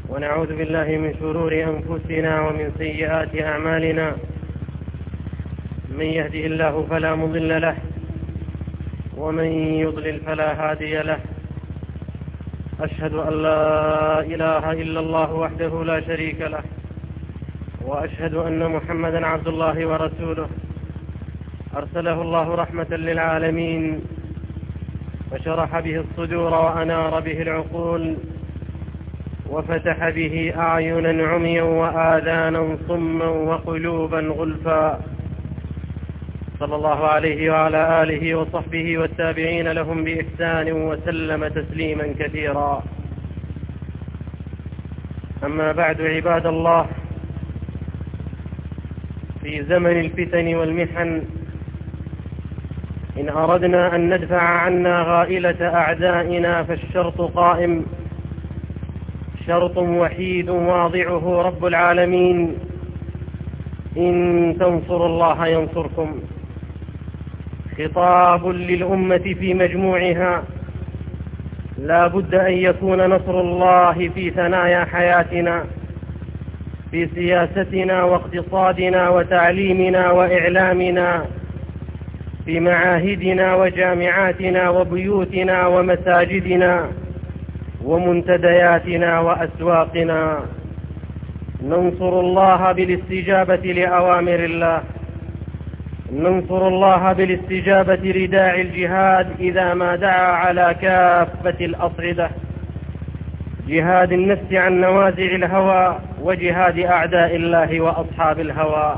ونعوذ بالله من شرور أنفسنا ومن سيئات أعمالنا. من يهده الله فلا مضل له ومن يضلل فلا هادي له. أشهد أن لا إله إلا الله وحده لا شريك له، وأشهد أن محمدا عبد الله ورسوله أرسله الله رحمة للعالمين، وشرح به الصدور وأنار به العقول، وفتح به أعينا عميا وآذانا صما وقلوبا غلفا، صلى الله عليه وعلى آله وصحبه والتابعين لهم بإحسان وسلم تسليما كثيرا. أما بعد، عباد الله، في زمن الفتن والمحن إن أردنا أن ندفع عنا غائلة أعدائنا فالشرط قائم، شرط وحيد واضعه رب العالمين: إن تنصروا الله ينصركم. خطاب للأمة في مجموعها، لا بد أن يكون نصر الله في ثنايا حياتنا، في سياستنا واقتصادنا وتعليمنا وإعلامنا، في معاهدنا وجامعاتنا وبيوتنا ومساجدنا ومنتدياتنا وأسواقنا. ننصر الله بالاستجابة لأوامر الله، ننصر الله بالاستجابة لداعي الجهاد إذا ما دعا على كافة الأصعدة: جهاد النفس عن نوازع الهوى، وجهاد أعداء الله وأصحاب الهوى.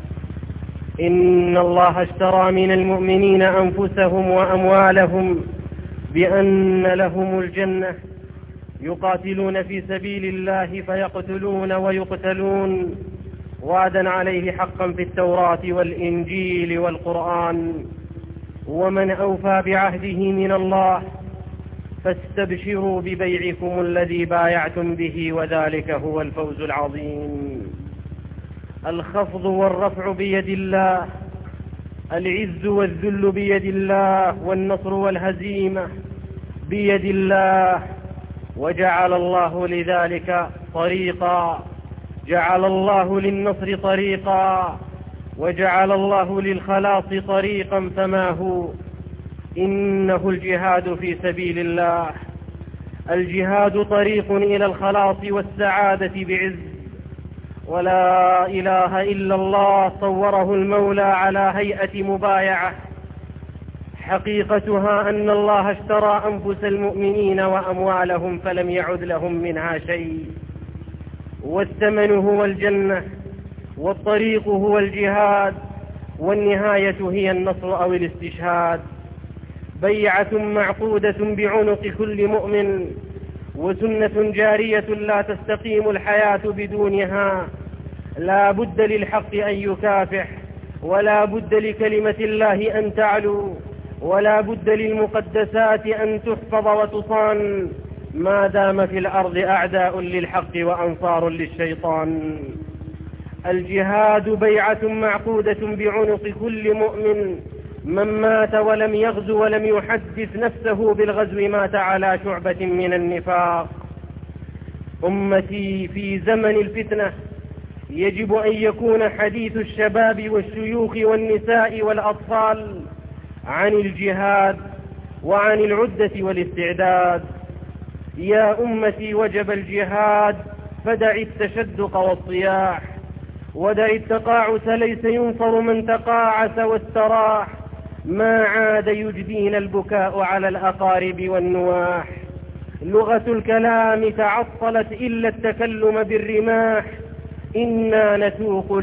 إن الله اشترى من المؤمنين أنفسهم وأموالهم بأن لهم الجنة، يقاتلون في سبيل الله فيقتلون ويقتلون، وعدا عليه حقا في التوراة والإنجيل والقرآن. ومن أوفى بعهده من الله فاستبشروا ببيعكم الذي بايعتم به، وذلك هو الفوز العظيم. الخفض والرفع بيد الله، العز والذل بيد الله، والنصر والهزيمة بيد الله. وجعل الله لذلك طريقا، جعل الله للنصر طريقا، وجعل الله للخلاص طريقا، فما هو؟ إنه الجهاد في سبيل الله. الجهاد طريق إلى الخلاص والسعادة بعز. ولا إله إلا الله صوره المولى على هيئة مبايعة، حقيقتها أن الله اشترى أنفس المؤمنين وأموالهم فلم يعد لهم منها شيء، والثمن هو الجنة، والطريق هو الجهاد، والنهاية هي النصر أو الاستشهاد. بيعة معقودة بعنق كل مؤمن، وسنة جارية لا تستقيم الحياة بدونها. لا بد للحق أن يكافح، ولا بد لكلمة الله أن تعلو، ولا بد للمقدسات أن تحفظ وتصان، ما دام في الأرض أعداء للحق وأنصار للشيطان. الجهاد بيعة معقودة بعنق كل مؤمن، من مات ولم يغزو ولم يحدث نفسه بالغزو مات على شعبة من النفاق. أمتي، في زمن الفتنة يجب أن يكون حديث الشباب والشيوخ والنساء والأطفال عن الجهاد وعن العدة والاستعداد. يا أمتي، وجب الجهاد، فدع التشدق والصياح، ودع التقاعس، ليس ينصر من تقاعس واستراح. ما عاد يجدين البكاء على الأقارب والنواح. لغة الكلام تعطلت إلا التكلم بالرماح. إنا نتوق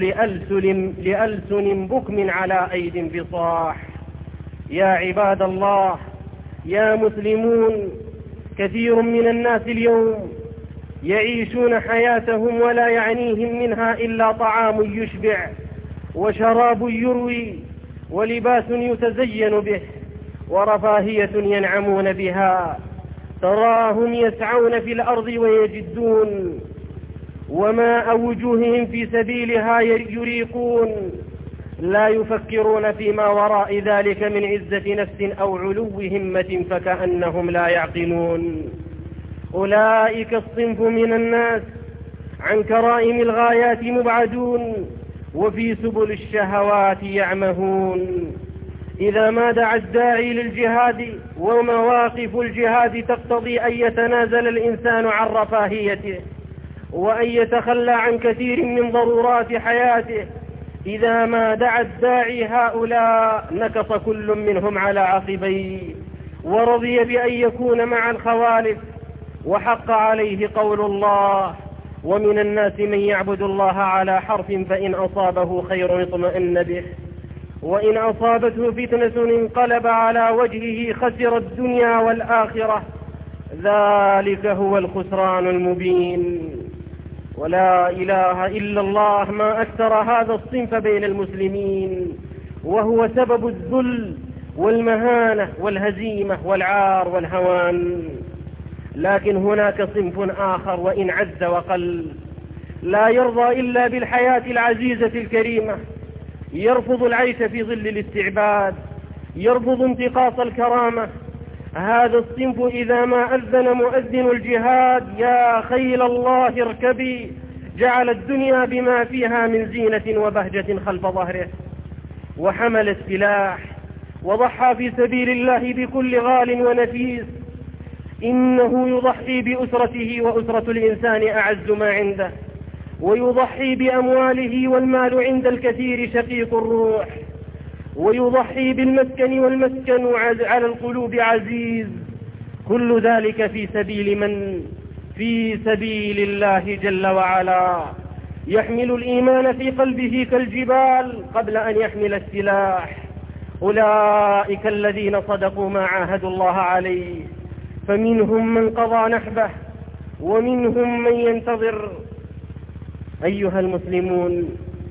لألسن بكم على أيد بصاح. يا عباد الله، يا مسلمون، كثير من الناس اليوم يعيشون حياتهم ولا يعنيهم منها إلا طعام يشبع، وشراب يروي، ولباس يتزين به، ورفاهية ينعمون بها. تراهم يسعون في الأرض ويجدون، وماء وجوههم في سبيلها يريقون، لا يفكرون فيما وراء ذلك من عزة نفس أو علو همة، فكأنهم لا يعقلون. أولئك الصنف من الناس عن كرائم الغايات مبعدون، وفي سبل الشهوات يعمهون. إذا ما دعا الداعي للجهاد ومواقف الجهاد تقتضي أن يتنازل الإنسان عن رفاهيته وأن يتخلى عن كثير من ضرورات حياته، إذا ما دعا الداعي هؤلاء نكص كل منهم على عقبيه ورضي بأن يكون مع الخوالف، وحق عليه قول الله: ومن الناس من يعبد الله على حرف فإن أصابه خير اطمأن به وإن أصابته فتنة انقلب على وجهه خسر الدنيا والآخرة، ذلك هو الخسران المبين. ولا إله إلا الله، ما أكثر هذا الصنف بين المسلمين، وهو سبب الذل والمهانة والهزيمة والعار والهوان. لكن هناك صنف آخر وإن عز وقل لا يرضى إلا بالحياة العزيزة الكريمة، يرفض العيش في ظل الاستعباد، يرفض انتقاص الكرامة. هذا الصنف إذا ما أذن مؤذن الجهاد: يا خيل الله اركبي، جعل الدنيا بما فيها من زينة وبهجة خلف ظهره، وحمل السلاح وضحى في سبيل الله بكل غال ونفيس. إنه يضحي بأسرته، وأسرة الإنسان أعز ما عنده، ويضحي بأمواله، والمال عند الكثير شقيق الروح، ويضحي بالمسكن، والمسكن على القلوب عزيز. كل ذلك في سبيل من؟ في سبيل الله جل وعلا. يحمل الإيمان في قلبه كالجبال قبل أن يحمل السلاح. أولئك الذين صدقوا ما عاهدوا الله عليه، فمنهم من قضى نحبه ومنهم من ينتظر. أيها المسلمون،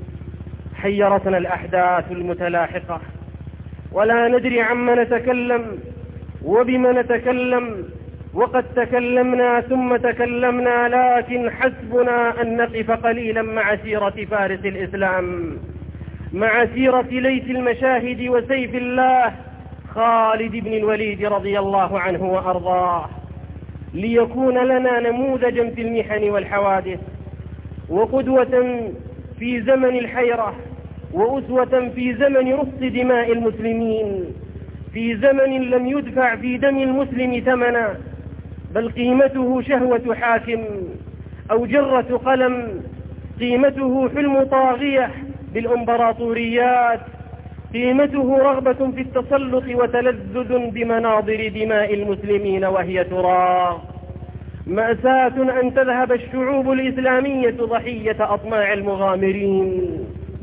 حيرتنا الأحداث المتلاحقة، ولا ندري عما نتكلم وبما نتكلم، وقد تكلمنا ثم تكلمنا، لكن حسبنا أن نقف قليلا مع سيرة فارس الإسلام، مع سيرة ليث المشاهد وسيف الله خالد بن الوليد رضي الله عنه وأرضاه، ليكون لنا نموذجا في المحن والحوادث، وقدوة في زمن الحيرة، وأسوة في زمن رص دماء المسلمين، في زمن لم يدفع في دم المسلم ثمنا، بل قيمته شهوة حاكم أو جرة قلم، قيمته حلم طاغية بالإمبراطوريات، قيمته رغبة في التسلط وتلذذ بمناظر دماء المسلمين وهي تراق. مأساة أن تذهب الشعوب الإسلامية ضحية أطماع المغامرين.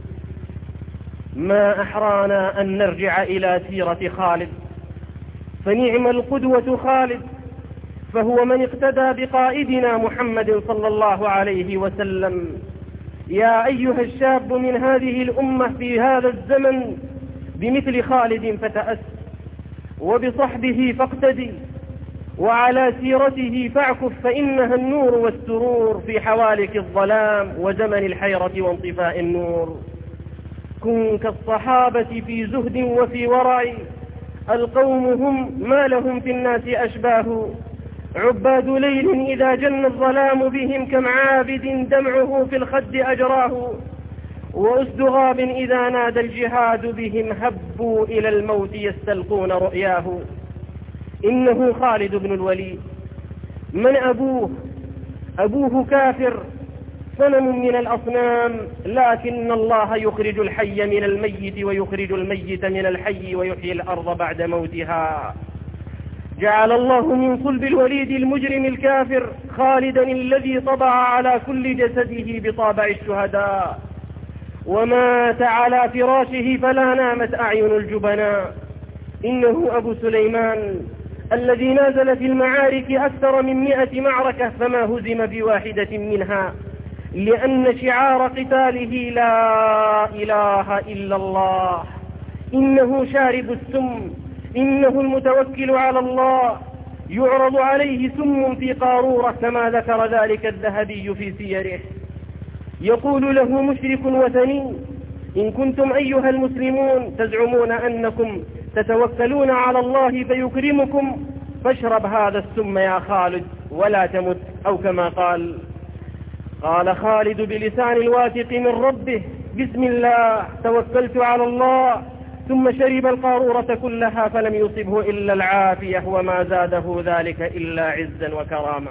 ما أحرانا أن نرجع إلى سيرة خالد، فنعم القدوة خالد، فهو من اقتدى بقائدنا محمد صلى الله عليه وسلم. يا أيها الشاب من هذه الأمة في هذا الزمن بمثل خالد فتأس، وبصحبه فاقتدي، وعلى سيرته فاعكف، فإنها النور والسرور في حوالك الظلام وزمن الحيرة وانطفاء النور. كن كالصحابة في زهد وفي ورع، القوم هم ما لهم في الناس أشباه، عباد ليل إذا جن الظلام بهم، كم عابد دمعه في الخد أجراه، وأسد غاب إذا نادى الجهاد بهم، هبوا إلى الموت يستلقون رؤياه. إنه خالد بن الوليد. من أبوه؟ أبوه كافر، صنم من الأصنام، لكن الله يخرج الحي من الميت ويخرج الميت من الحي ويحيي الأرض بعد موتها. جعل الله من صلب الوليد المجرم الكافر خالدا الذي طبع على كل جسده بطابع الشهداء، ومات على فراشه فلا نامت أعين الجبناء. إنه أبو سليمان الذي نازل في المعارك أكثر من 100 معركة فما هزم بواحدة منها، لأن شعار قتاله لا إله إلا الله. إنه شارب السم، إنه المتوكل على الله، يعرض عليه سم في قارورة كما ذكر ذلك الذهبي في سيره. يقول له مشرك وثني: إن كنتم أيها المسلمون تزعمون أنكم تتوكلون على الله فيكرمكم، فاشرب هذا السم يا خالد ولا تمت، أو كما قال. قال خالد بلسان الواثق من ربه: بسم الله توكلت على الله، ثم شرب القارورة كلها فلم يصبه إلا العافية، وما زاده ذلك إلا عزا وكرامة.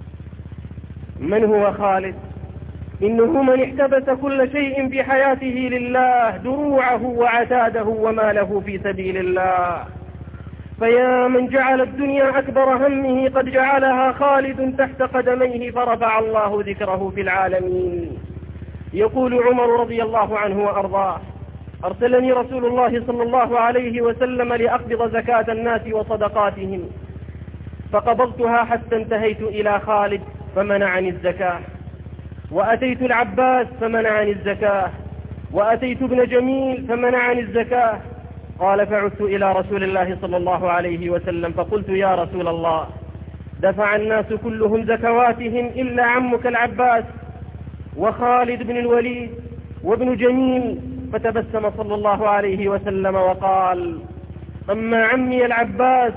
من هو خالد؟ إنه من احتبس كل شيء في حياته لله، دروعه وعتاده وماله في سبيل الله. فيا من جعل الدنيا أكبر همه قد جعلها خالد تحت قدميه، فرفع الله ذكره في العالمين. يقول عمر رضي الله عنه وأرضاه: أرسلني رسول الله صلى الله عليه وسلم لأقبض زكاة الناس وصدقاتهم، فقبضتها حتى انتهيت إلى خالد فمنعني الزكاة، وأتيت العباس فمنعني الزكاة، وأتيت ابن جميل فمنعني الزكاة. قال: فعدت إلى رسول الله صلى الله عليه وسلم فقلت: يا رسول الله، دفع الناس كلهم زكواتهم إلا عمك العباس وخالد بن الوليد وابن جميل. فتبسم صلى الله عليه وسلم وقال: أما عمي العباس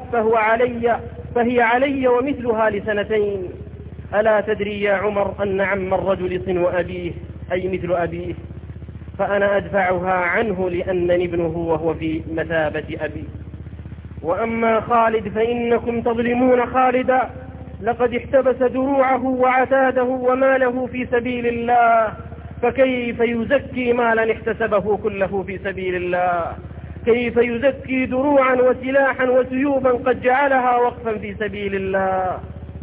فهي علي ومثلها لسنتين. ألا تدري يا عمر أن عم الرجل صنو أبيه، أي مثل أبيه، فأنا أدفعها عنه لأنني ابنه وهو في مثابة أبي. وأما خالد فإنكم تظلمون خالدا، لقد احتبس دروعه وعتاده وماله في سبيل الله، فكيف يزكي مالا احتسبه كله في سبيل الله؟ كيف يزكي دروعا وسلاحا وسيوبا قد جعلها وقفا في سبيل الله؟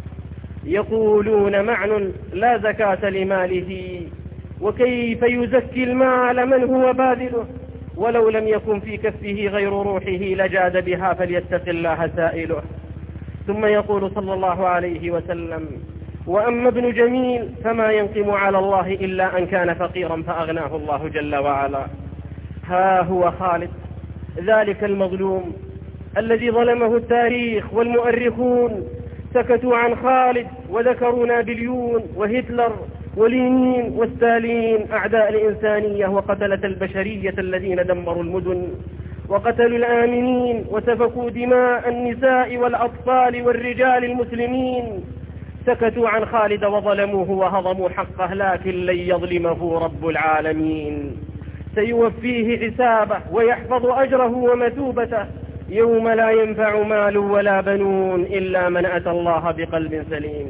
يقولون معن لا زكاة لماله، وكيف يزكي المال من هو باذله؟ ولو لم يكن في كفه غير روحه لجاد بها، فليتق الله سائله. ثم يقول صلى الله عليه وسلم: وأما ابن جميل فما ينقم على الله إلا أن كان فقيرا فأغناه الله جل وعلا. ها هو خالد، ذلك المظلوم الذي ظلمه التاريخ والمؤرخون، سكتوا عن خالد وذكروا نابليون وهتلر ولينين وستالين، أعداء الإنسانية وقتلة البشرية الذين دمروا المدن وقتلوا الآمنين وسفكوا دماء النساء والأطفال والرجال المسلمين. سكتوا عن خالد وظلموه وهضموا حقه، لكن لن يظلمه رب العالمين، سيوفيه حسابه ويحفظ أجره ومثوبته يوم لا ينفع مال ولا بنون إلا من أتى الله بقلب سليم.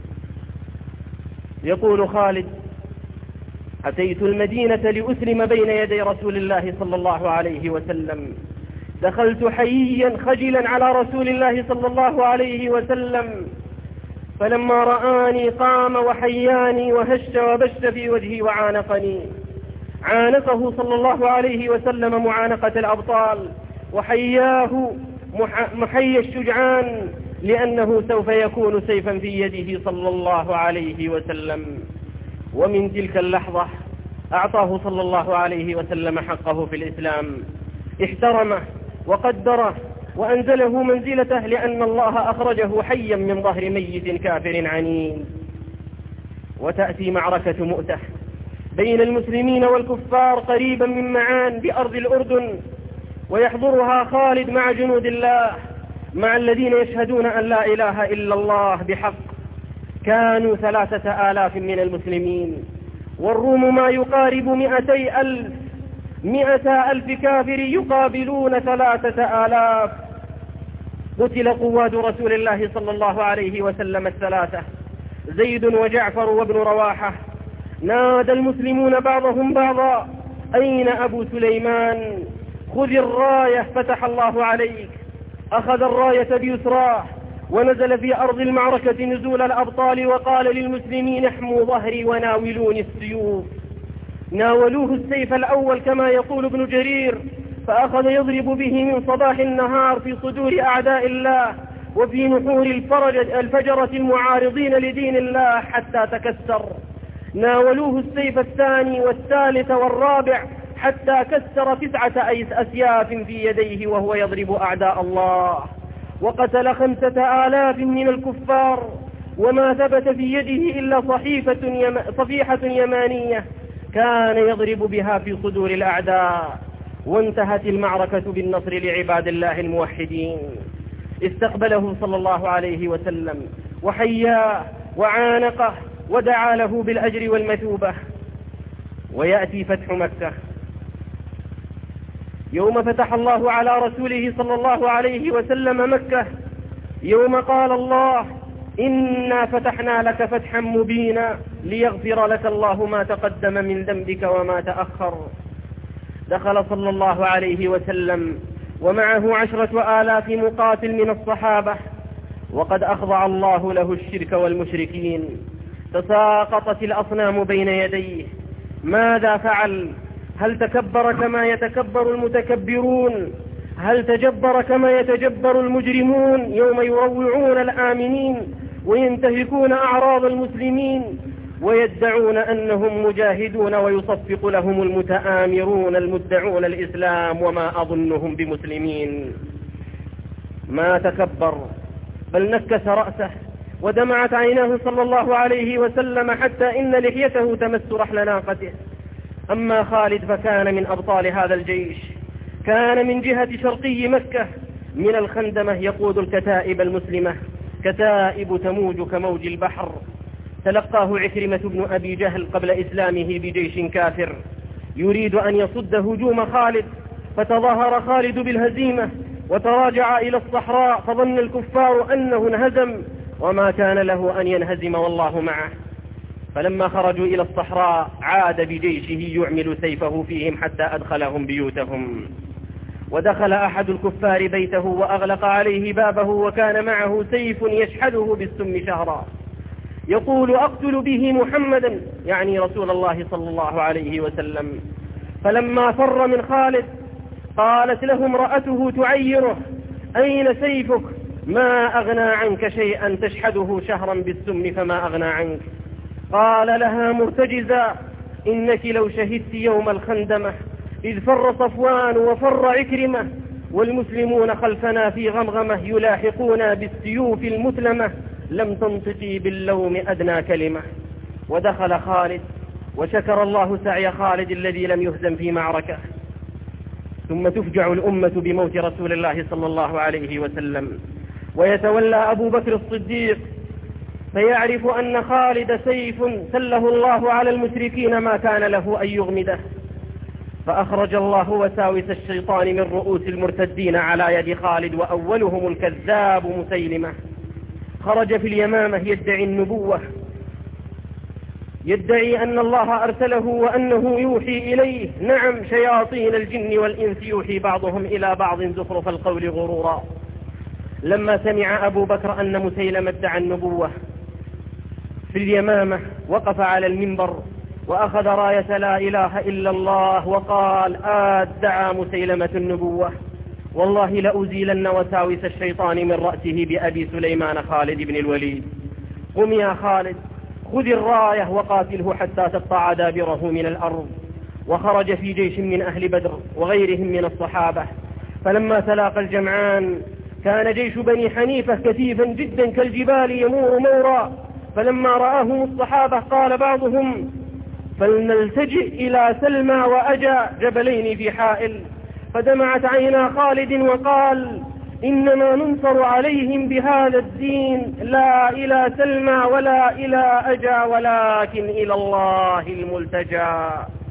يقول خالد: أتيت المدينة لأسلم بين يدي رسول الله صلى الله عليه وسلم، دخلت حييا خجلا على رسول الله صلى الله عليه وسلم، فلما رآني قام وحياني وهش وبش في وجهي وعانقني. عانقه صلى الله عليه وسلم معانقة الأبطال، وحياه محيي الشجعان، لأنه سوف يكون سيفا في يده صلى الله عليه وسلم. ومن تلك اللحظة أعطاه صلى الله عليه وسلم حقه في الإسلام، احترمه وقدره وأنزله منزلته، لأن الله أخرجه حيا من ظهر ميت كافر عنيد. وتأتي معركة مؤتة بين المسلمين والكفار قريبا من معان بأرض الأردن، ويحضرها خالد مع جنود الله، مع الذين يشهدون أن لا إله إلا الله بحق. كانوا 3,000 من المسلمين، والروم ما يقارب 200,000 كافر يقابلون 3,000. قتل قواد رسول الله صلى الله عليه وسلم 3: زيد وجعفر وابن رواحة. نادى المسلمون بعضهم بعضا: أين أبو سليمان؟ خذ الراية فتح الله عليك. أخذ الراية بيسراه ونزل في أرض المعركة نزول الأبطال، وقال للمسلمين: احموا ظهري وناولوني السيوف. ناولوه السيف الأول كما يقول ابن جرير، فأخذ يضرب به من صباح النهار في صدور أعداء الله وفي نحور الفجرة المعارضين لدين الله حتى تكسر. ناولوه السيف الثاني والثالث والرابع حتى كسر 9 أسياف في يديه وهو يضرب أعداء الله، وقتل 5,000 من الكفار، وما ثبت في يده إلا صفيحة يمانية كان يضرب بها في صدور الأعداء. وانتهت المعركة بالنصر لعباد الله الموحدين. استقبله صلى الله عليه وسلم وحياه وعانقه ودعا له بالأجر والمثوبة. ويأتي فتح مكة. يوم فتح الله على رسوله صلى الله عليه وسلم مكة، يوم قال الله: إنا فتحنا لك فتحا مبينا ليغفر لك الله ما تقدم من ذنبك وما تأخر. دخل صلى الله عليه وسلم ومعه 10,000 مقاتل من الصحابة، وقد أخضع الله له الشرك والمشركين. تساقطت الأصنام بين يديه. ماذا فعل؟ هل تكبر كما يتكبر المتكبرون؟ هل تجبر كما يتجبر المجرمون يوم يروعون الآمنين وينتهكون أعراض المسلمين ويدعون أنهم مجاهدون ويصفق لهم المتآمرون المدعون الإسلام وما أظنهم بمسلمين؟ ما تكبر، بل نكس رأسه ودمعت عيناه صلى الله عليه وسلم حتى إن لحيته تمس رحل ناقته. أما خالد فكان من أبطال هذا الجيش، كان من جهة شرقي مكة من الخندمة يقود الكتائب المسلمة، كتائب تموج كموج البحر. تلقاه عكرمة بن أبي جهل قبل إسلامه بجيش كافر يريد أن يصد هجوم خالد، فتظاهر خالد بالهزيمة وتراجع إلى الصحراء، فظن الكفار أنه انهزم، وما كان له أن ينهزم والله معه. فلما خرجوا إلى الصحراء عاد بجيشه يعمل سيفه فيهم حتى أدخلهم بيوتهم. ودخل أحد الكفار بيته وأغلق عليه بابه، وكان معه سيف يشحذه بالسم شهرا، يقول: أقتل به محمدا، يعني رسول الله صلى الله عليه وسلم. فلما فر من خالد قالت له امرأته تعيره: أين سيفك؟ ما أغنى عنك شيئا، تشحذه شهرا بالسم فما أغنى عنك. قال لها مرتجزا: إنك لو شهدت يوم الخندمة إذ فر صفوان وفر عكرمة والمسلمون خلفنا في غمغمة يلاحقونا بالسيوف المتلمة لم تنطقي باللوم أدنى كلمة. ودخل خالد وشكر الله سعي خالد الذي لم يهزم في معركة. ثم تفجع الأمة بموت رسول الله صلى الله عليه وسلم، ويتولى أبو بكر الصديق فيعرف أن خالد سيف سله الله على المشركين ما كان له أن يغمده. فأخرج الله وساوس الشيطان من رؤوس المرتدين على يد خالد، وأولهم الكذاب مسيلمة. خرج في اليمامة يدعي النبوة، يدعي أن الله أرسله وأنه يوحي إليه. نعم، شياطين الجن والإنس يوحي بعضهم إلى بعض زخرف القول غرورا. لما سمع أبو بكر أن مسيلمة ادعى النبوة في اليمامة وقف على المنبر وأخذ راية لا إله إلا الله وقال: ادعى مسيلمة النبوة، والله لأزيلن وساوس الشيطان من رأسه بأبي سليمان خالد بن الوليد. قم يا خالد، خذ الراية وقاتله حتى تقطع دابره من الأرض. وخرج في جيش من أهل بدر وغيرهم من الصحابة. فلما تلاقى الجمعان كان جيش بني حنيفة كثيفا جدا كالجبال يمور مورا. فلما رآهم الصحابة قال بعضهم: فلنلتجئ إلى سلمى وأجا جبلين في حائل. فدمعت عينا خالد وقال: إنما ننصر عليهم بهذا الدين، لا إلى سلمى ولا إلى أجا ولكن إلى الله الملتجى.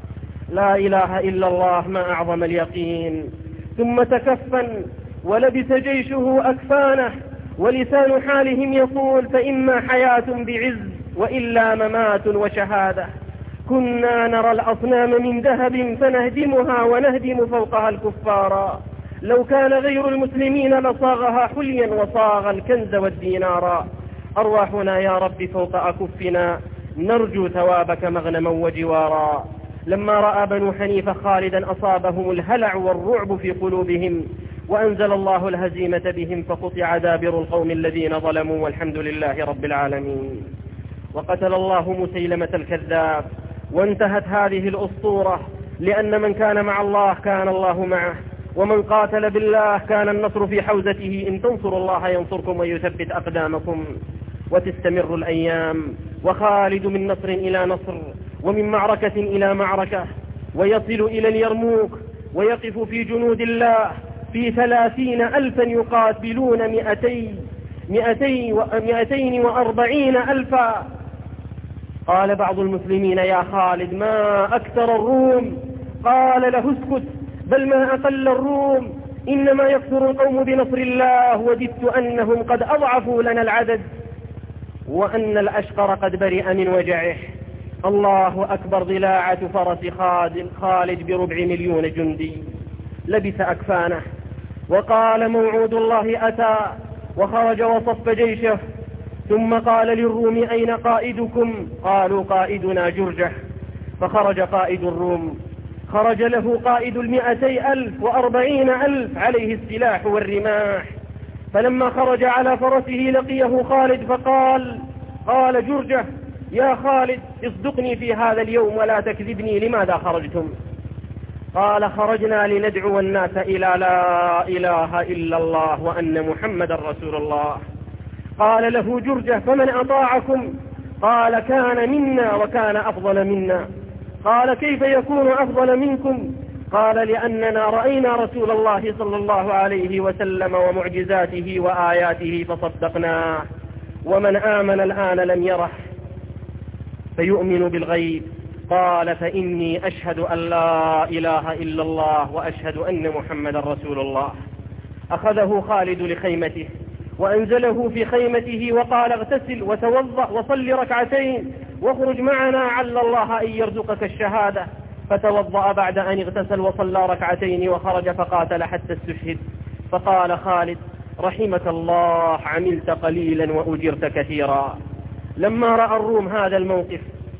لا إله إلا الله، ما أعظم اليقين. ثم تكفن ولبس جيشه أكفانه، ولسان حالهم يقول: فإما حياة بعز وإلا ممات وشهادة. كنا نرى الأصنام من ذهب فنهدمها ونهدم فوقها الكفار. لو كان غير المسلمين لصاغها حليا وصاغ الكنز والدينار. أرواحنا يا رب فوق أكفنا، نرجو ثوابك مغنما وجوارا. لما رأى بنو حنيفة خالدا أصابهم الهلع والرعب في قلوبهم، وأنزل الله الهزيمة بهم، فقطع دابر القوم الذين ظلموا، والحمد لله رب العالمين. وقتل الله مسيلمة الكذاب. وانتهت هذه الأسطورة، لأن من كان مع الله كان الله معه، ومن قاتل بالله كان النصر في حوزته. إن تنصروا الله ينصركم ويثبت أقدامكم. وتستمر الأيام، وخالد من نصر إلى نصر، ومن معركة إلى معركة، ويصل إلى اليرموك ويقف في جنود الله في 30,000 يقاتلون 240,000. قال بعض المسلمين: يا خالد ما أكثر الروم؟ قال له: اسكت، بل ما أقل الروم، إنما يكثر القوم بنصر الله، وددت أنهم قد أضعفوا لنا العدد، وأن الأشقر قد برئ من وجعه. الله أكبر. ضلاعة فرس خالد ب400,000 جندي. لبس أكفانه وقال: موعود الله أتى، وخرج وصف جيشه. ثم قال للروم: أين قائدكم؟ قالوا: قائدنا جرجة. فخرج قائد الروم، خرج له قائد 200,000 و40,000 عليه السلاح والرماح. فلما خرج على فرسه لقيه خالد فقال: قال جرجة: يا خالد اصدقني في هذا اليوم ولا تكذبني، لماذا خرجتم؟ قال: خرجنا لندعو الناس إلى لا إله إلا الله وأن محمد رسول الله. قال له جرجة: فمن أطاعكم؟ قال: كان منا وكان أفضل منا. قال: كيف يكون أفضل منكم؟ قال: لأننا رأينا رسول الله صلى الله عليه وسلم ومعجزاته وآياته فصدقناه، ومن آمن الآن لم يره فيؤمن بالغيب. قال: فإني أشهد أن لا إله إلا الله وأشهد أن محمد رسول الله. أخذه خالد لخيمته وأنزله في خيمته وقال: اغتسل وتوضأ وصل ركعتين واخرج معنا عل الله أن يرزقك الشهادة. فتوضأ بعد أن اغتسل وصلى ركعتين وخرج فقاتل حتى استشهد. فقال خالد: رحمك الله، عملت قليلا وأجرت كثيرا. لما رأى الروم هذا الموقف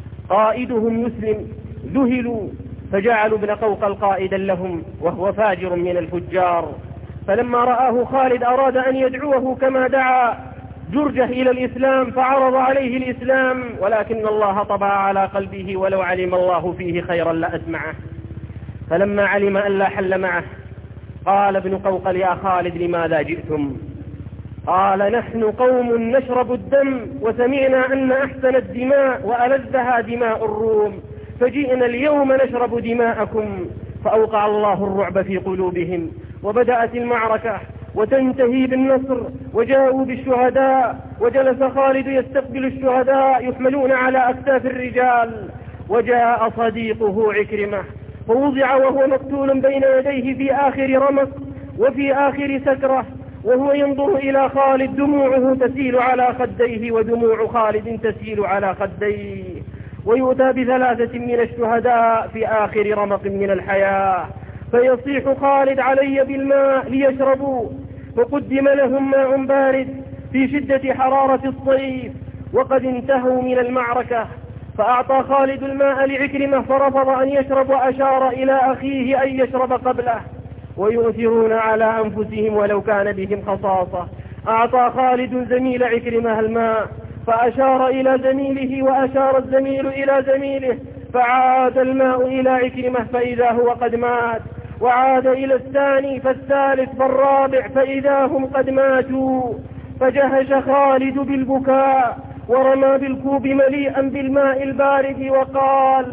قائدهم يسلم ذهلوا، فجعلوا ابن قوقل قائدا لهم وهو فاجر من الفجار. فلما رآه خالد أراد أن يدعوه كما دعا جرجة إلى الإسلام، فعرض عليه الإسلام، ولكن الله طبع على قلبه، ولو علم الله فيه خيرا لأسمعه. فلما علم أن لا حل معه قال ابن قوقل: يا خالد لماذا جئتم؟ قال: نحن قوم نشرب الدم، وسمعنا أن أحسن الدماء وألذها دماء الروم، فجئنا اليوم نشرب دماءكم. فأوقع الله الرعب في قلوبهم، وبدأت المعركة وتنتهي بالنصر، وجاءوا بالشهداء، وجلس خالد يستقبل الشهداء يحملون على أكتاف الرجال. وجاء صديقه عكرمة فوضع وهو مقتول بين يديه في آخر رمق وفي آخر سكرة، وهو ينظر إلى خالد، دموعه تسيل على خديه ودموع خالد تسيل على خديه. ويؤتى ب3 من الشهداء في آخر رمق من الحياة، فيصيح خالد: علي بالماء ليشربوا. فقدم لهم ماء بارد في شدة حرارة الصيف وقد انتهوا من المعركة. فأعطى خالد الماء لعكرمة فرفض أن يشرب، وأشار إلى أخيه أن يشرب قبله. ويؤثرون على أنفسهم ولو كان بهم خصاصة. أعطى خالد زميل عكرمة الماء فأشار إلى زميله، وأشار الزميل إلى زميله، فعاد الماء إلى عكرمة فإذا هو قد مات، وعاد إلى الثاني فالثالث فالرابع فإذا هم قد ماتوا. فجهش خالد بالبكاء ورمى بالكوب مليئا بالماء البارد وقال: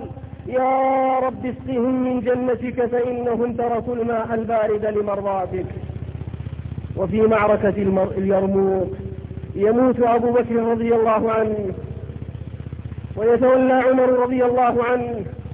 يا رب اسقهم من جنتك فإنهم تركوا الماء البارد لمرضاتك. وفي معركة اليرموك يموت أبو بكر رضي الله عنه، ويتولى عمر رضي الله عنه،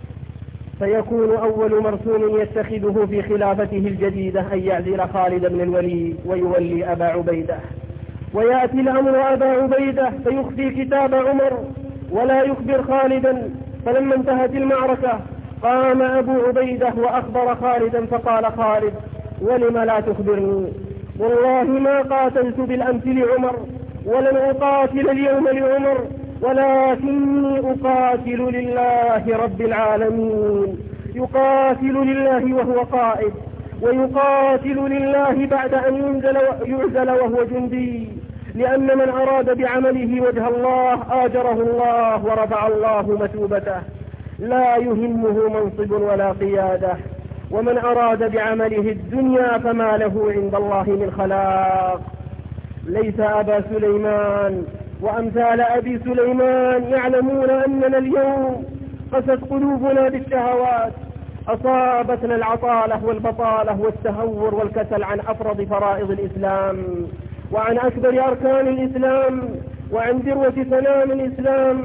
فيكون أول مرسوم يتخذه في خلافته الجديدة أن يعزل خالد بن الوليد ويولي أبا عبيدة. ويأتي الأمر أبا عبيدة فيخفي كتاب عمر ولا يخبر خالدا. فلما انتهت المعركة قام أبو عبيدة وأخبر خالدا، فقال خالد: ولم لا تخبرني؟ والله ما قاتلت بالأمس لعمر ولن أقاتل اليوم لعمر، ولكني أقاتل لله رب العالمين. يقاتل لله وهو قائد، ويقاتل لله بعد أن يعزل وهو جندي، لأن من أراد بعمله وجه الله آجره الله ورفع الله مثوبته، لا يهمه منصب ولا قيادة. ومن أراد بعمله الدنيا فما له عند الله من خلاق. ليس أبا سليمان وأمثال أبي سليمان يعلمون أننا اليوم قست قلوبنا بالشهوات، أصابتنا العطالة والبطالة والتهور والكسل عن أفرض فرائض الإسلام، وعن أكبر أركان الإسلام، وعن ذروة سنام الإسلام.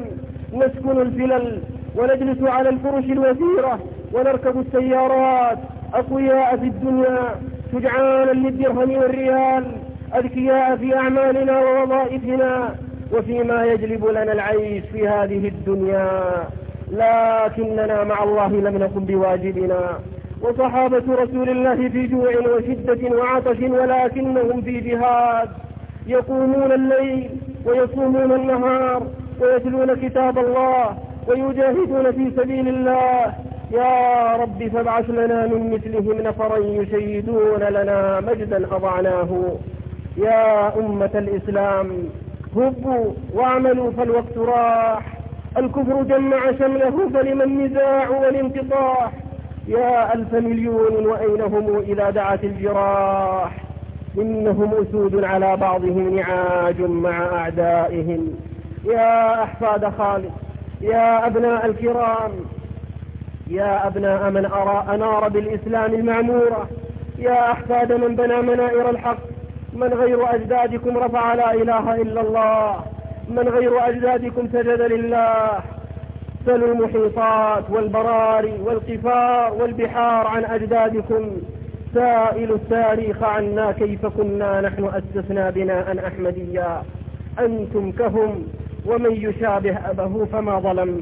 نسكن الفلل ونجلس على الفرش الوثيرة ونركب السيارات أقوياء في الدنيا شجعانا للدرهم والريال أذكياء في أعمالنا ووظائفنا وفيما يجلب لنا العيش في هذه الدنيا، لكننا مع الله لم نقم بواجبنا. وصحابة رسول الله في جوع وشدة وعطش ولكنهم في جهاد، يقومون الليل ويصومون النهار ويتلون كتاب الله ويجاهدون في سبيل الله. يا رب فابعث لنا من مثلهم نفرا يشيدون لنا مجدا أضعناه. يا أمة الإسلام هبوا واعملوا فالوقت راح، الكفر جمع شمله فلما النزاع والانتطاح. يا ألف مليون وأينهم إذا دعت الجراح، إنهم أسود على بعضهم نعاج مع أعدائهم. يا أحفاد خالد، يا أبناء الكرام، يا أبناء من أنار بالإسلام المعمورة، يا أحفاد من بنى منائر الحق، من غير أجدادكم رفع لا إله إلا الله، من غير أجدادكم سجد لله. سلوا المحيطات والبراري والقفار والبحار عن أجدادكم، سائلوا التاريخ عنا كيف كنا نحن أسسنا بناء أحمديا. أنتم كهم ومن يشابه أبه فما ظلم.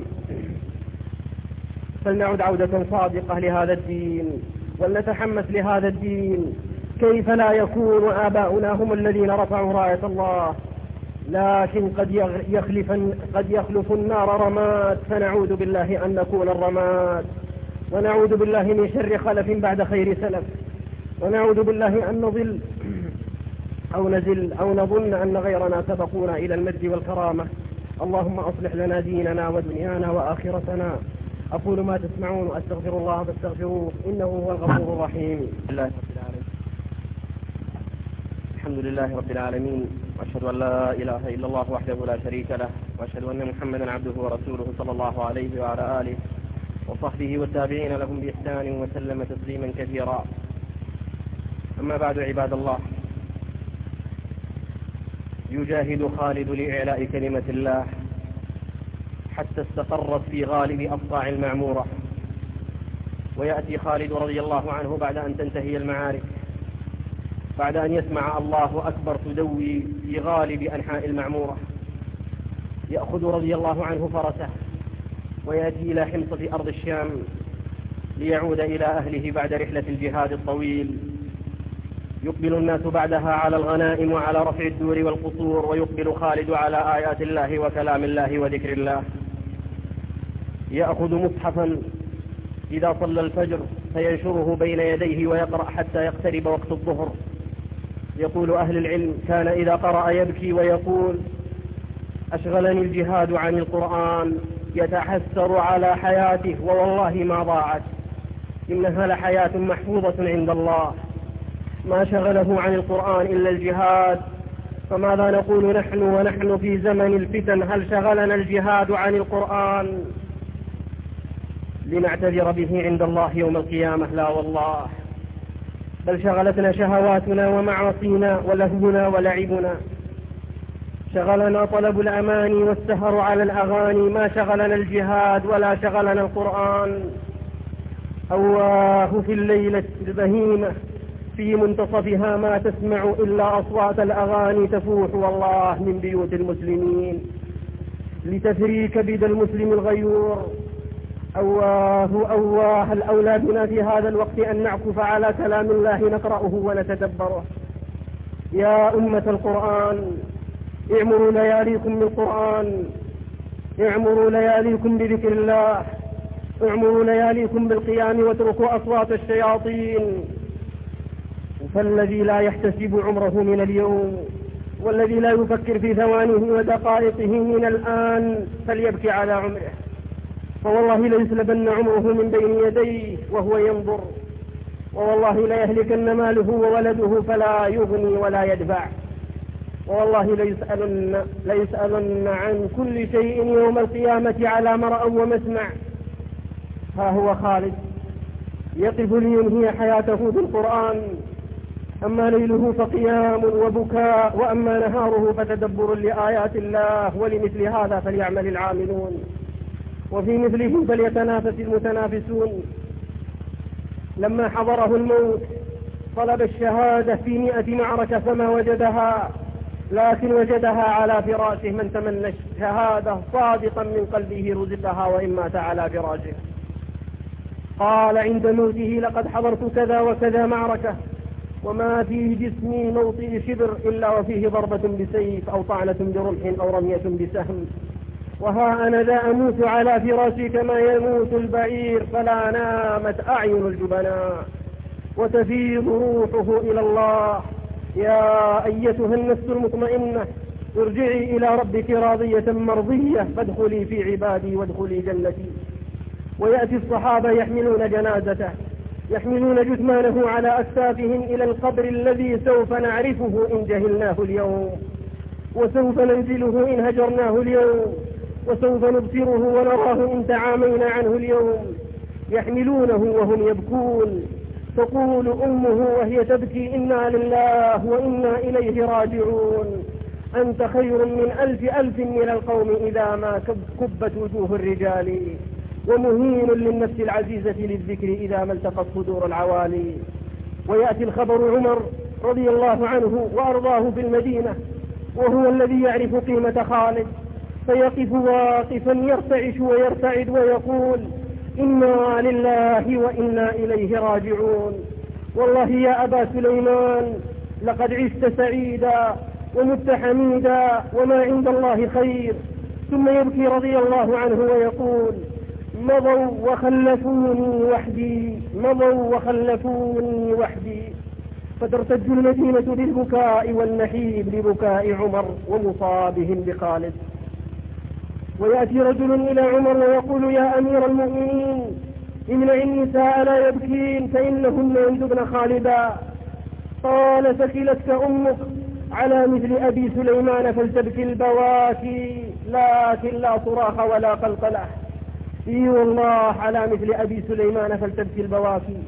فلنعد عودة صادقة لهذا الدين ولنتحمس لهذا الدين. كيف لا يكون آباؤنا هم الذين رفعوا راية الله، لكن قد يخلف النار رماد، فنعوذ بالله أن نكون الرماد، ونعوذ بالله من شر خلف بعد خير سلف، ونعوذ بالله أن نضل أو نزل أو نظن أن غيرنا سبقونا إلى المجد والكرامة. اللهم أصلح لنا ديننا ودنيانا وآخرتنا. أقول ما تسمعون وأستغفر الله فاستغفروه إنه هو الغفور الرحيم. الحمد لله رب العالمين، وأشهد أن لا إله إلا الله وحده لا شريك له، وأشهد أن محمدا عبده ورسوله صلى الله عليه وعلى آله وصحبه والتابعين لهم بإحسان وسلم تسليما كثيرا. أما بعد عباد الله، يجاهد خالد لإعلاء كلمة الله حتى استقرت في غالب أقطاع المعمورة، ويأتي خالد رضي الله عنه بعد أن تنتهي المعارك، بعد أن يسمع الله أكبر تدوي في غالب أنحاء المعمورة، يأخذ رضي الله عنه فرسه ويأتي إلى حمصة أرض الشام ليعود إلى أهله بعد رحلة الجهاد الطويل. يقبل الناس بعدها على الغنائم وعلى رفع الدور والقصور، ويقبل خالد على آيات الله وكلام الله وذكر الله. يأخذ مصحفا إذا صلى الفجر فينشره بين يديه ويقرأ حتى يقترب وقت الظهر. يقول أهل العلم: كان إذا قرأ يبكي ويقول: أشغلني الجهاد عن القرآن، يتحسر على حياته ووالله ما ضاعت، إنها لحياة محفوظة عند الله، ما شغله عن القرآن إلا الجهاد. فماذا نقول نحن ونحن في زمن الفتن؟ هل شغلنا الجهاد عن القرآن لنعتذر به عند الله يوم القيامة؟ لا والله، بل شغلتنا شهواتنا ومعاصينا ولهونا ولعبنا، شغلنا طلب الأماني والسهر على الأغاني، ما شغلنا الجهاد ولا شغلنا القرآن. أواه في الليلة البهيمة في منتصفها ما تسمع إلا أصوات الأغاني تفوح والله من بيوت المسلمين لتثري كبد المسلم الغيور. أواه الأولى بنا في هذا الوقت أن نعكف على كلام الله نقرأه ونتدبره. يا أمة القرآن، اعمروا لياليكم بالقرآن، اعمروا لياليكم بذكر الله، اعمروا لياليكم بالقيام واتركوا أصوات الشياطين. فالذي لا يحتسب عمره من اليوم، والذي لا يفكر في ثوانه ودقائقه من الآن، فليبكي على عمره، فوالله ليسلبن عمره من بين يديه وهو ينظر، ووالله ليهلكن ماله وولده فلا يغني ولا يدفع، ووالله ليسألن عن كل شيء يوم القيامة على مرأى ومسمع. ها هو خالد يقف لينهي حياته بالقرآن، أما ليله فقيام وبكاء، وأما نهاره فتدبر لآيات الله، ولمثل هذا فليعمل العاملون. وفي مثله فليتنافس المتنافسون. لما حضره الموت طلب الشهادة في 100 معركة فما وجدها، لكن وجدها على فراشه. من تمنى الشهادة صادقا من قلبه رزقها وإن مات على فراشه. قال عند موته: لقد حضرت كذا وكذا معركة، وما في جسمي موطئ شبر إلا وفيه ضربة بسيف أو طعنة برمح أو رمية بسهم، وها أنا ذا أموت على فراشي كما يموت البعير، فلا نامت أعين الجبناء وتفيض روحه إلى الله. يا أيتها النفس المطمئنة ارجعي إلى ربك راضية مرضية فادخلي في عبادي وادخلي جنتي. ويأتي الصحابة يحملون جنازته، يحملون جثمانه على أكتافهم إلى القبر الذي سوف نعرفه إن جهلناه اليوم، وسوف ننزله إن هجرناه اليوم، وسوف نبصره ونراه إن تعامينا عنه اليوم. يحملونه وهم يبكون، تقول أمه وهي تبكي: إنا لله وإنا إليه راجعون، أنت خير من 1000 من القوم إذا ما كبت وجوه الرجال، ومهين للنفس العزيزة للذكر إذا ما التقت صدور العوالي. ويأتي الخبر عمر رضي الله عنه وأرضاه في المدينة، وهو الذي يعرف قيمة خالد، فيقف واقفا يرتعش ويرتعد ويقول: إنا لله وإنا إليه راجعون. والله يا أبا سليمان لقد عشت سعيدا ومت حميدا وما عند الله خير. ثم يبكي رضي الله عنه ويقول: مضوا وخلفوني وحدي، مضوا وخلفوني وحدي. فترتج المدينة بالبكاء والنحيب لبكاء عمر ومصابهم بخالد. ويأتي رجل إلى عمر ويقول: يا أمير المؤمنين امنع النساء لا يبكين فإنهن يندبن خالدا. قال: ثكلتك أمك على مثل أبي سليمان فلتبكي البواكي، لكن لا صراخ ولا قلقلة. إي والله على مثل أبي سليمان فلتبكي البواكي.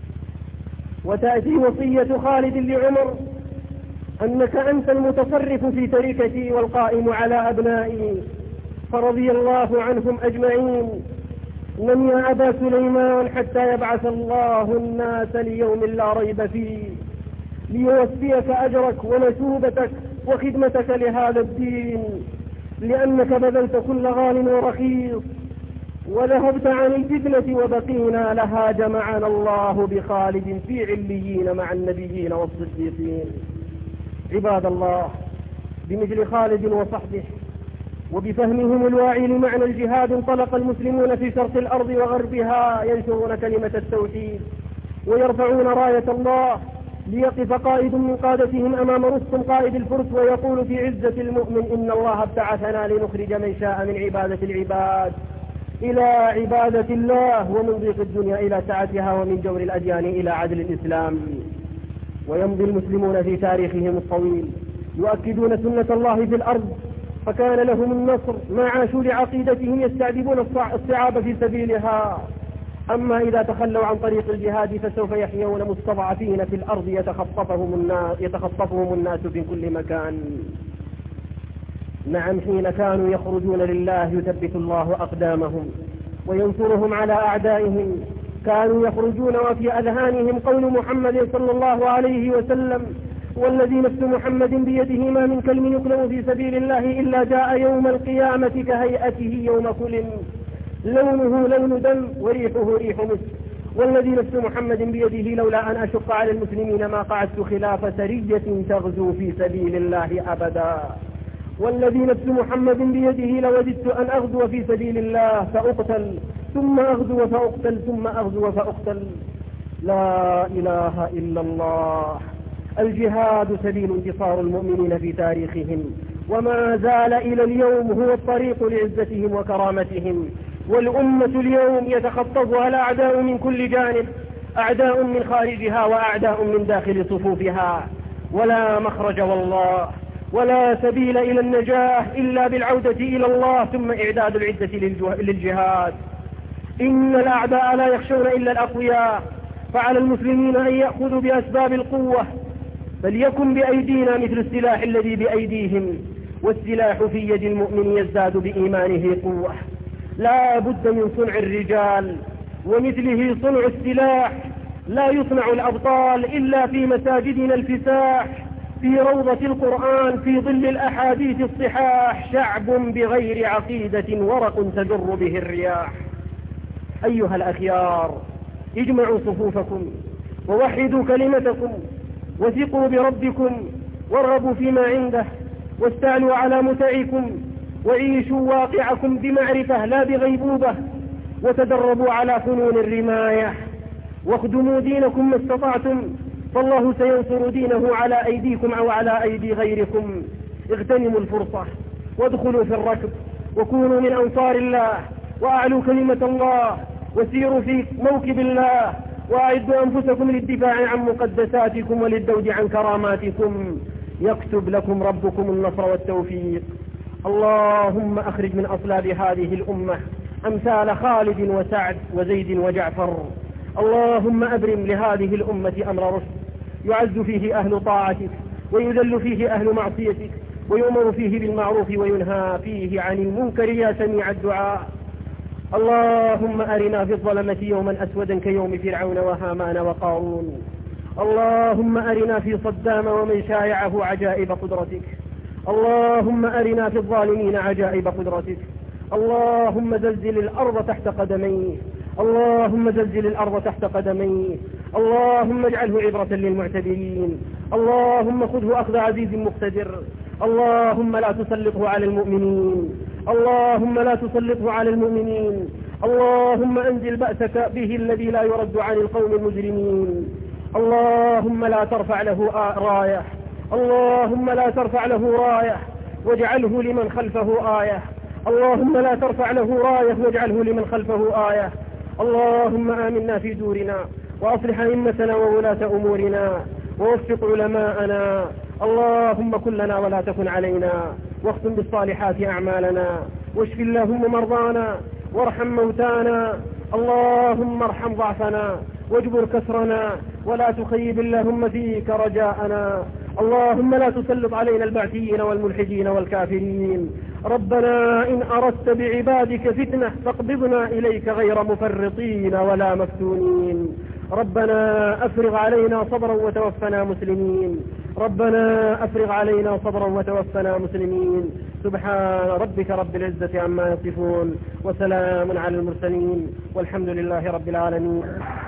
وتأتي وصية خالد لعمر: أنك أنت المتصرف في تركتي والقائم على أبنائي. فرضي الله عنهم أجمعين. نم يا أبا سليمان حتى يبعث الله الناس ليوم لا ريب فيه، ليوفيك أجرك ونسوبتك وخدمتك لهذا الدين، لأنك بذلت كل غال ورخيص وذهبت عن الفتنة وبقينا لها. جمعنا الله بخالد في عليين مع النبيين والصديقين. عباد الله، بمثل خالد وصحبه وبفهمهم الواعي لمعنى الجهاد انطلق المسلمون في شرق الأرض وغربها ينشرون كلمة التوحيد ويرفعون راية الله. ليقف قائد من قادتهم أمام رستم قائد الفرس ويقول في عزة المؤمن: إن الله ابتعثنا لنخرج من شاء من عبادة العباد إلى عبادة الله، ومن ضيق الدنيا إلى سعتها، ومن جور الأديان إلى عدل الإسلام. ويمضي المسلمون في تاريخهم الطويل يؤكدون سنة الله في الأرض، فكان لهم النصر ما عاشوا لعقيدتهم يستعذبون الصعاب في سبيلها. أما إذا تخلوا عن طريق الجهاد فسوف يحيون مستضعفين في الأرض يتخطفهم الناس في كل مكان. نعم، حين كانوا يخرجون لله يثبت الله أقدامهم وينصرهم على أعدائهم. كانوا يخرجون وفي أذهانهم قول محمد صلى الله عليه وسلم: والذي نفس محمد بيده ما من كلم يقلم في سبيل الله إلا جاء يوم القيامة كهيئته يوم كلم، لونه لون دم وريحه ريح مسك. والذي نفس محمد بيده لولا أن أشق على المسلمين ما قعدت خلاف سرية تغزو في سبيل الله أبدا. والذي نفس محمد بيده لوددت أن أغزو في سبيل الله فأقتل ثم أغزو فأقتل ثم أغزو فأقتل. لا إله إلا الله. الجهاد سبيل انتصار المؤمنين في تاريخهم، وما زال إلى اليوم هو الطريق لعزتهم وكرامتهم. والأمة اليوم يتخطفها الأعداء من كل جانب، أعداء من خارجها وأعداء من داخل صفوفها، ولا مخرج والله ولا سبيل إلى النجاة إلا بالعودة إلى الله ثم إعداد العدة للجهاد. إن الأعداء لا يخشون إلا الأقوياء، فعلى المسلمين أن يأخذوا بأسباب القوة، فليكن بأيدينا مثل السلاح الذي بأيديهم، والسلاح في يد المؤمن يزداد بإيمانه قوة. لا بد من صنع الرجال، ومثله صنع السلاح. لا يصنع الأبطال إلا في مساجدنا الفساح، في روضة القرآن، في ظل الأحاديث الصحاح. شعب بغير عقيدة ورق تجر به الرياح. أيها الأخيار، اجمعوا صفوفكم ووحدوا كلمتكم، وثقوا بربكم، وارغبوا فيما عنده، واستعلوا على متعكم، وعيشوا واقعكم بمعرفة لا بغيبوبة، وتدربوا على فنون الرماية، واخدموا دينكم ما استطعتم، فالله سينصر دينه على أيديكم أو على أيدي غيركم. اغتنموا الفرصة وادخلوا في الركب، وكونوا من أنصار الله، وأعلوا كلمة الله، وسيروا في موكب الله، وأعدوا أنفسكم للدفاع عن مقدساتكم وللذود عن كراماتكم. يكتب لكم ربكم النصر والتوفيق. اللهم أخرج من أصلاب هذه الأمة أمثال خالد وسعد وزيد وجعفر. اللهم أبرم لهذه الأمة أمر رشد، يعز فيه أهل طاعتك، ويذل فيه أهل معصيتك، ويؤمر فيه بالمعروف وينهى فيه عن المنكر يا سميع الدعاء. اللهم أرنا في الظلمة يوما أسودا كيوم فرعون وهامان وقارون. اللهم أرنا في صدام ومن شايعه عجائب قدرتك. اللهم أرنا في الظالمين عجائب قدرتك. اللهم زلزل الأرض تحت قدميه. اللهم زلزل الأرض تحت قدميه. اللهم اجعله عبرة للمعتبرين. اللهم خذه أخذ عزيز مقتدر. اللهم لا تسلطه على المؤمنين. اللهم لا تسلطه على المؤمنين. اللهم أنزل بأسك به الذي لا يرد عن القوم المجرمين. اللهم لا ترفع له راية. اللهم لا ترفع له راية واجعله لمن خلفه آية. اللهم لا ترفع له راية واجعله لمن خلفه آية. اللهم آمنا في دورنا، وأصلح أئمتنا وولاة أمورنا، ووفق علماءنا. اللهم كن لنا ولا تكن علينا، واختم بالصالحات أعمالنا، واشف اللهم مرضانا، وارحم موتانا. اللهم ارحم ضعفنا واجبر كسرنا، ولا تخيب اللهم فيك رجاءنا. اللهم لا تسلط علينا البعثيين والملحدين والكافرين. ربنا إن أردت بعبادك فتنة فاقبضنا إليك غير مفرطين ولا مفتونين. ربنا أفرغ علينا صبرا وتوفنا مسلمين. ربنا أفرغ علينا صبرا وتوفنا مسلمين. سبحان ربك رب العزة عما يصفون، وسلام على المرسلين، والحمد لله رب العالمين.